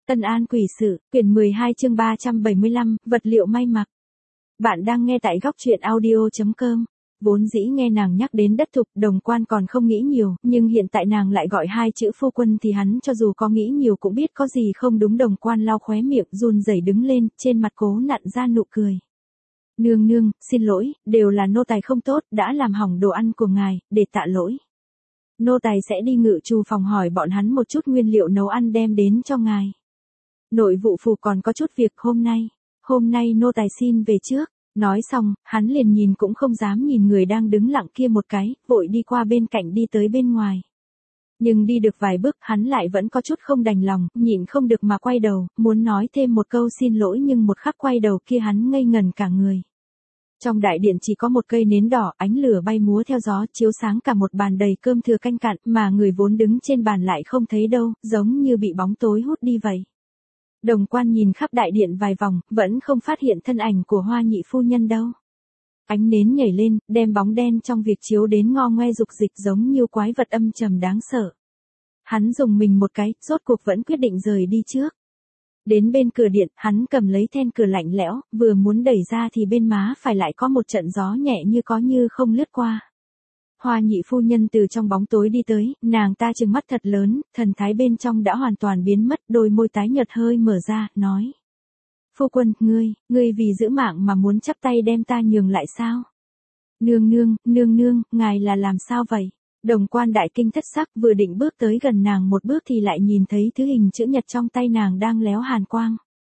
Tân An quỷ sự, quyển 12 chương 375, vật liệu may mặc. Bạn đang nghe tại góc truyện audio.com. Vốn dĩ nghe nàng nhắc đến đất thục, Đồng Quan còn không nghĩ nhiều, nhưng hiện tại nàng lại gọi hai chữ phu quân thì hắn cho dù có nghĩ nhiều cũng biết có gì không đúng. Đồng Quan lau khóe miệng, run rẩy đứng lên, trên mặt cố nặn ra nụ cười. Nương nương, xin lỗi, đều là nô tài không tốt, đã làm hỏng đồ ăn của ngài, để tạ lỗi. Nô tài sẽ đi ngự trù phòng hỏi bọn hắn một chút nguyên liệu nấu ăn đem đến cho ngài. Nội vụ phủ còn có chút việc hôm nay nô tài xin về trước. Nói xong, hắn liền nhìn cũng không dám nhìn người đang đứng lặng kia một cái, vội đi qua bên cạnh đi tới bên ngoài. Nhưng đi được vài bước hắn lại vẫn có chút không đành lòng, nhịn không được mà quay đầu, muốn nói thêm một câu xin lỗi nhưng một khắc quay đầu kia hắn ngây ngần cả người. Trong đại điện chỉ có một cây nến đỏ, ánh lửa bay múa theo gió, chiếu sáng cả một bàn đầy cơm thừa canh cặn, mà người vốn đứng trên bàn lại không thấy đâu, giống như bị bóng tối hút đi vậy. Đồng Quan nhìn khắp đại điện vài vòng, vẫn không phát hiện thân ảnh của Hoa nhị phu nhân đâu. Ánh nến nhảy lên, đem bóng đen trong việc chiếu đến ngo ngoe dục dịch giống như quái vật âm trầm đáng sợ. Hắn dùng mình một cái, rốt cuộc vẫn quyết định rời đi trước. Đến bên cửa điện, hắn cầm lấy then cửa lạnh lẽo, vừa muốn đẩy ra thì bên má phải lại có một trận gió nhẹ như có như không lướt qua. Hoa nhị phu nhân từ trong bóng tối đi tới, nàng ta trừng mắt thật lớn, thần thái bên trong đã hoàn toàn biến mất, đôi môi tái nhợt hơi mở ra, nói. Phu quân, ngươi vì giữ mạng mà muốn chắp tay đem ta nhường lại sao? Nương nương, ngài là làm sao vậy? Đồng Quan đại kinh thất sắc vừa định bước tới gần nàng một bước thì lại nhìn thấy thứ hình chữ nhật trong tay nàng đang léo hàn quang.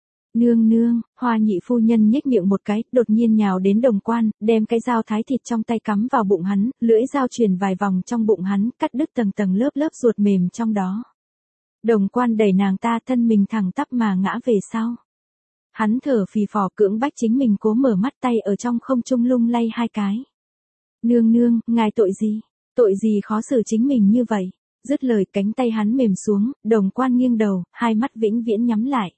Nương, Hoa nhị phu nhân nhếch miệng một cái, đột nhiên nhào đến Đồng Quan, đem cái dao thái thịt trong tay cắm vào bụng hắn, lưỡi dao truyền vài vòng trong bụng hắn, cắt đứt tầng lớp ruột mềm trong đó. Đồng Quan đẩy nàng ta, thân mình thẳng tắp mà ngã về sau. Hắn thở phì phò cưỡng bách chính mình cố mở mắt, tay ở trong không trung lung lay hai cái. Nương, ngài tội gì khó xử chính mình như vậy? Dứt lời cánh tay hắn mềm xuống, Đồng Quan nghiêng đầu, hai mắt vĩnh viễn nhắm lại.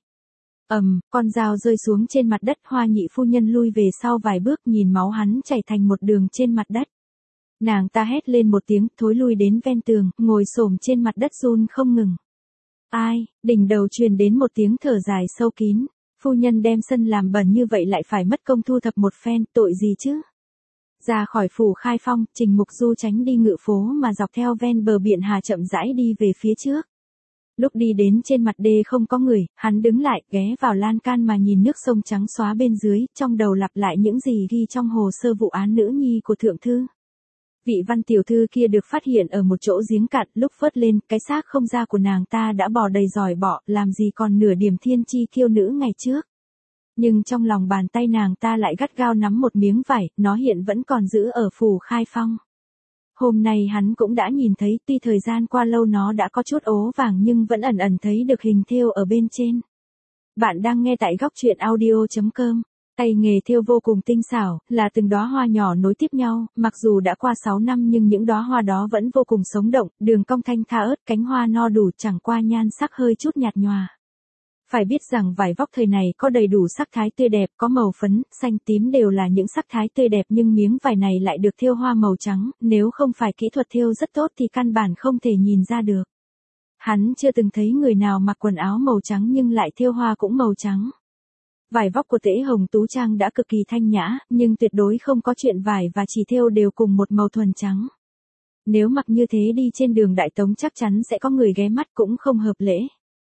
Con dao rơi xuống trên mặt đất, Hoa nhị phu nhân lui về sau vài bước nhìn máu hắn chảy thành một đường trên mặt đất. Nàng ta hét lên một tiếng, thối lui đến ven tường, ngồi xổm trên mặt đất run không ngừng. Ai, đỉnh đầu truyền đến một tiếng thở dài sâu kín. Phu nhân đem sân làm bẩn như vậy lại phải mất công thu thập một phen, tội gì chứ? Ra khỏi phủ Khai Phong, Trình Mục Du tránh đi ngự phố mà dọc theo ven bờ biển Hà chậm rãi đi về phía trước. Lúc đi đến trên mặt đê không có người, hắn đứng lại, ghé vào lan can mà nhìn nước sông trắng xóa bên dưới, trong đầu lặp lại những gì ghi trong hồ sơ vụ án nữ nhi của thượng thư. Vị Văn tiểu thư kia được phát hiện ở một chỗ giếng cạn, lúc vớt lên, cái xác không da của nàng ta đã bò đầy giỏi bọ, làm gì còn nửa điểm thiên chi kiêu nữ ngày trước. Nhưng trong lòng bàn tay nàng ta lại gắt gao nắm một miếng vải, nó hiện vẫn còn giữ ở phủ Khai Phong. Hôm nay hắn cũng đã nhìn thấy, tuy thời gian qua lâu nó đã có chút ố vàng nhưng vẫn ẩn ẩn thấy được hình thêu ở bên trên. Bạn đang nghe tại góc truyện audio.com. Tay nghề thêu vô cùng tinh xảo, là từng đóa hoa nhỏ nối tiếp nhau, mặc dù đã qua 6 năm nhưng những đóa hoa đó vẫn vô cùng sống động, đường cong thanh tha ớt, cánh hoa no đủ, chẳng qua nhan sắc hơi chút nhạt nhòa. Phải biết rằng vải vóc thời này có đầy đủ sắc thái tươi đẹp, có màu phấn, xanh tím đều là những sắc thái tươi đẹp nhưng miếng vải này lại được thêu hoa màu trắng, nếu không phải kỹ thuật thêu rất tốt thì căn bản không thể nhìn ra được. Hắn chưa từng thấy người nào mặc quần áo màu trắng nhưng lại thêu hoa cũng màu trắng. Vải vóc của Tễ Hồng Tú Trang đã cực kỳ thanh nhã, nhưng tuyệt đối không có chuyện vải và chỉ thêu đều cùng một màu thuần trắng. Nếu mặc như thế đi trên đường Đại Tống chắc chắn sẽ có người ghé mắt, cũng không hợp lễ.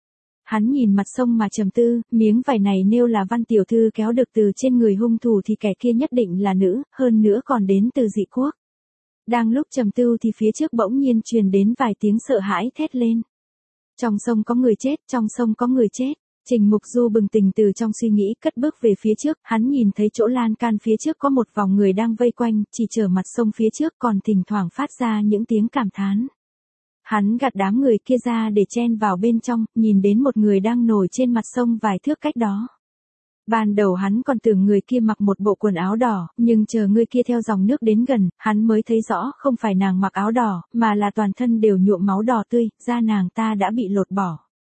Hắn nhìn mặt sông mà trầm tư, miếng vải này nếu là Văn tiểu thư kéo được từ trên người hung thủ thì kẻ kia nhất định là nữ, hơn nữa còn đến từ dị quốc. Đang lúc trầm tư thì phía trước bỗng nhiên truyền đến vài tiếng sợ hãi thét lên. Trong sông có người chết. Trình Mục Du bừng tỉnh từ trong suy nghĩ, cất bước về phía trước, hắn nhìn thấy chỗ lan can phía trước có một vòng người đang vây quanh, chỉ chờ mặt sông phía trước còn thỉnh thoảng phát ra những tiếng cảm thán. Hắn gạt đám người kia ra để chen vào bên trong, nhìn đến một người đang nổi trên mặt sông vài thước cách đó. Ban đầu hắn còn tưởng người kia mặc một bộ quần áo đỏ, nhưng chờ người kia theo dòng nước đến gần, hắn mới thấy rõ không phải nàng mặc áo đỏ, mà là toàn thân đều nhuộm máu đỏ tươi, da nàng ta đã bị lột bỏ.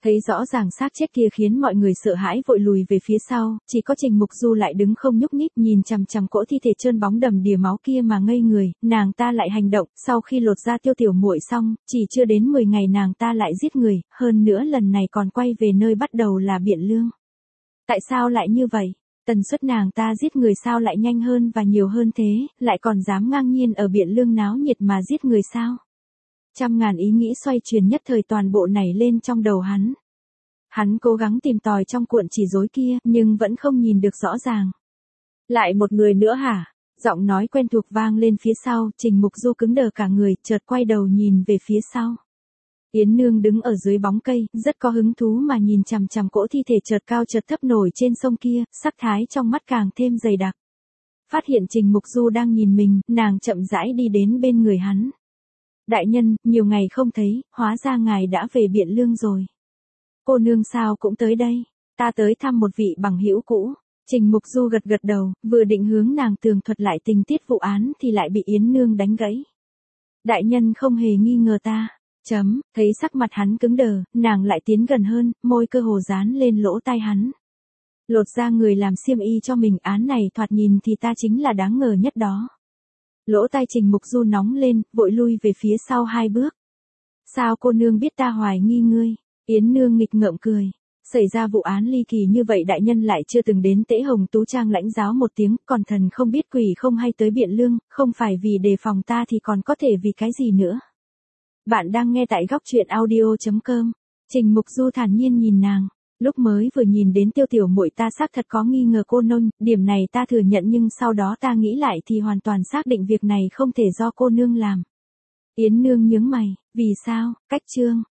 Thấy rõ ràng xác chết kia khiến mọi người sợ hãi vội lùi về phía sau, chỉ có Trình Mục Du lại đứng không nhúc nhích nhìn chằm chằm cỗ thi thể trơn bóng đầm đìa máu kia mà ngây người, nàng ta lại hành động, sau khi lột da Tiêu Tiểu Muội xong, chỉ chưa đến 10 ngày nàng ta lại giết người, hơn nữa lần này còn quay về nơi bắt đầu là Biện Lương. Tại sao lại như vậy? Tần suất nàng ta giết người sao lại nhanh hơn và nhiều hơn thế, lại còn dám ngang nhiên ở Biện Lương náo nhiệt mà giết người sao? Trăm ngàn ý nghĩ xoay chuyển nhất thời toàn bộ nảy lên trong đầu hắn. Hắn cố gắng tìm tòi trong cuộn chỉ rối kia, nhưng vẫn không nhìn được rõ ràng. Lại một người nữa hả? Giọng nói quen thuộc vang lên phía sau, Trình Mục Du cứng đờ cả người, chợt quay đầu nhìn về phía sau. Yến Nương đứng ở dưới bóng cây, rất có hứng thú mà nhìn chằm chằm cỗ thi thể chợt cao chợt thấp nổi trên sông kia, sắc thái trong mắt càng thêm dày đặc. Phát hiện Trình Mục Du đang nhìn mình, nàng chậm rãi đi đến bên người hắn. Đại nhân, nhiều ngày không thấy, hóa ra ngài đã về Biện Lương rồi. Cô nương sao cũng tới đây, ta tới thăm một vị bằng hữu cũ. Trình Mục Du gật gật đầu, vừa định hướng nàng tường thuật lại tình tiết vụ án thì lại bị Yến Nương đánh gãy. Đại nhân không hề nghi ngờ ta. Thấy sắc mặt hắn cứng đờ, nàng lại tiến gần hơn, môi cơ hồ dán lên lỗ tai hắn. Lột ra người làm xiêm y cho mình, án này thoạt nhìn thì ta chính là đáng ngờ nhất đó. Lỗ tai Trình Mục Du nóng lên, vội lui về phía sau 2 bước. Sao cô nương biết ta hoài nghi ngươi? Yến Nương nghịch ngợm cười. Xảy ra vụ án ly kỳ như vậy đại nhân lại chưa từng đến Tễ Hồng Tú Trang lãnh giáo một tiếng, còn thần không biết quỷ không hay tới Biện Lương, không phải vì đề phòng ta thì còn có thể vì cái gì nữa. Bạn đang nghe tại góc truyện audio.com. Trình Mục Du thản nhiên nhìn nàng. Lúc mới vừa nhìn đến Tiêu Tiểu Muội ta xác thật có nghi ngờ cô nương, điểm này ta thừa nhận, nhưng sau đó ta nghĩ lại thì hoàn toàn xác định việc này không thể do cô nương làm. Yến Nương nhướng mày, vì sao? Cách chương